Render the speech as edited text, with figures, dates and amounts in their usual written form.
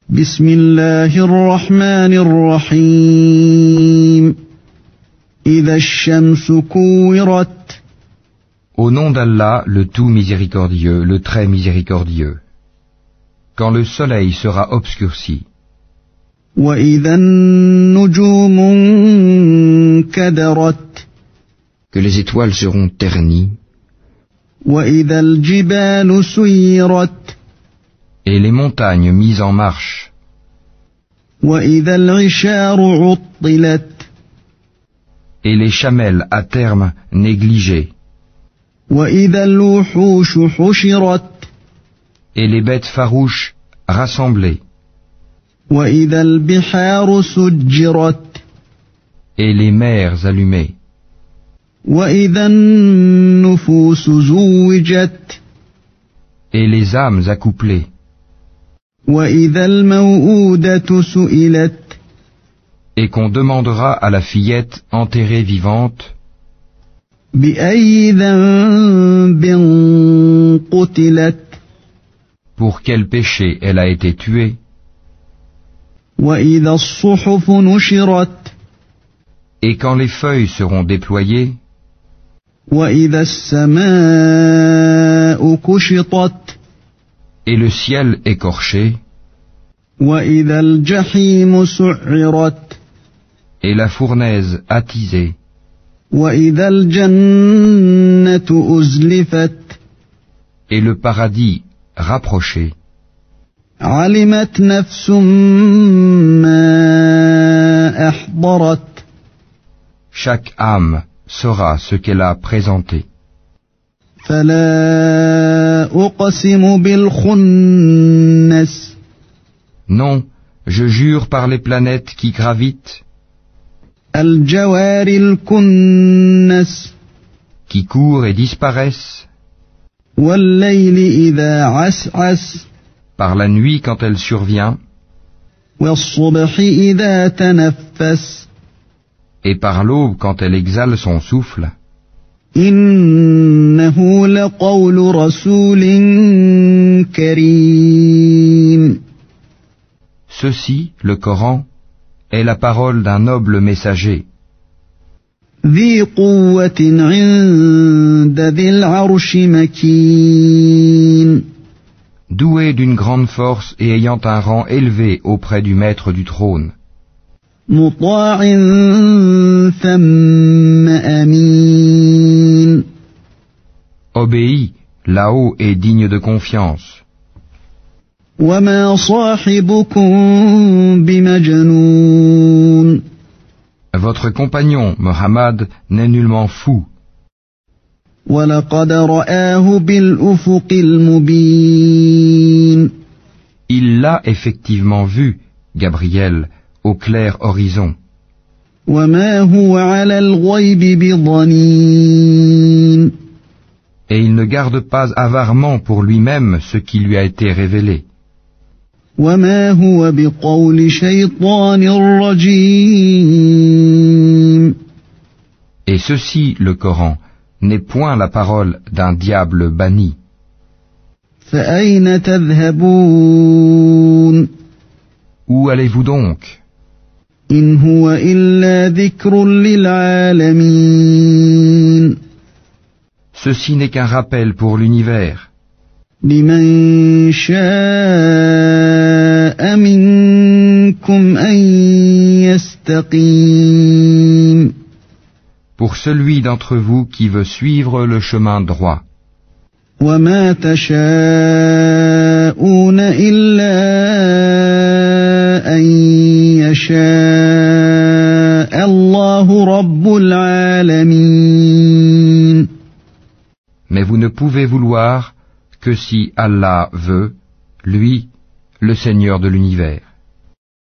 بسم الله الرحمن الرحيم إذا الشمس كورت Au nom d'Allah, le tout miséricordieux, le très miséricordieux. Quand le soleil sera obscurci, وإذا النجوم انكدرت que les étoiles seront ternies, وإذا الجبال سيرت et les montagnes mises en marche, وإذا العشار عطلت et les chamelles à terme négligées, وإذا الوحوش حشرت et les bêtes farouches rassemblées, وإذا البحار سجرت et les mers allumées, وإذا النفوس زوجت et les âmes accouplées, وإذا الموءودة سئلت et qu'on demandera à la fillette enterrée vivante, بأي ذنب قتلت pour quel péché elle a été tuée, وإذا الصحف نشرت et quand les feuilles seront déployées, وإذا السماء كشطت et le ciel écorché, وإذا الجحيم سعرت et la fournaise attisée, وإذا الجنة أزلفت et le paradis rapproché. علمت نفس ما أحضرت Chaque âme saura ce qu'elle a présenté. فلا أقسم بالخنس Non, je jure par les planètes qui gravitent, الجوار الكنس qui courent et disparaissent, والليل إذا عسعس par la nuit quand elle survient, والصبح إذا تنفس et par l'aube quand elle exhale son souffle. إنه لقول رسول كريم Ceci, le Coran, est la parole d'un noble messager, ذي قوة عند ذي العرش مكين doué d'une grande force et ayant un rang élevé auprès du maître du trône, مطاع ثم أمين obéi, là-haut et digne de confiance. وما صاحبكم بمجنون Votre compagnon, Mohammed, n'est nullement fou, ولقد رآه بالأفق المبين il l'a effectivement vu, Gabriel, au clair horizon, وما هو على الغيب بضنين et il ne garde pas avarement pour lui-même ce qui lui a été révélé, وما هو بقول شيطان رجيم et ceci, le Coran, n'est point la parole d'un diable banni. فأين تذهبون Où allez-vous donc? إن هو إلا ذكر للعالمين Ceci n'est qu'un rappel pour l'univers, لمن شاء منكم أن يستقيم pour celui d'entre vous qui veut suivre le chemin droit. وما تشاءون إلا أن يشاء الله رب العالمين Mais vous ne pouvez vouloir que si Allah veut, lui, le Seigneur de l'univers.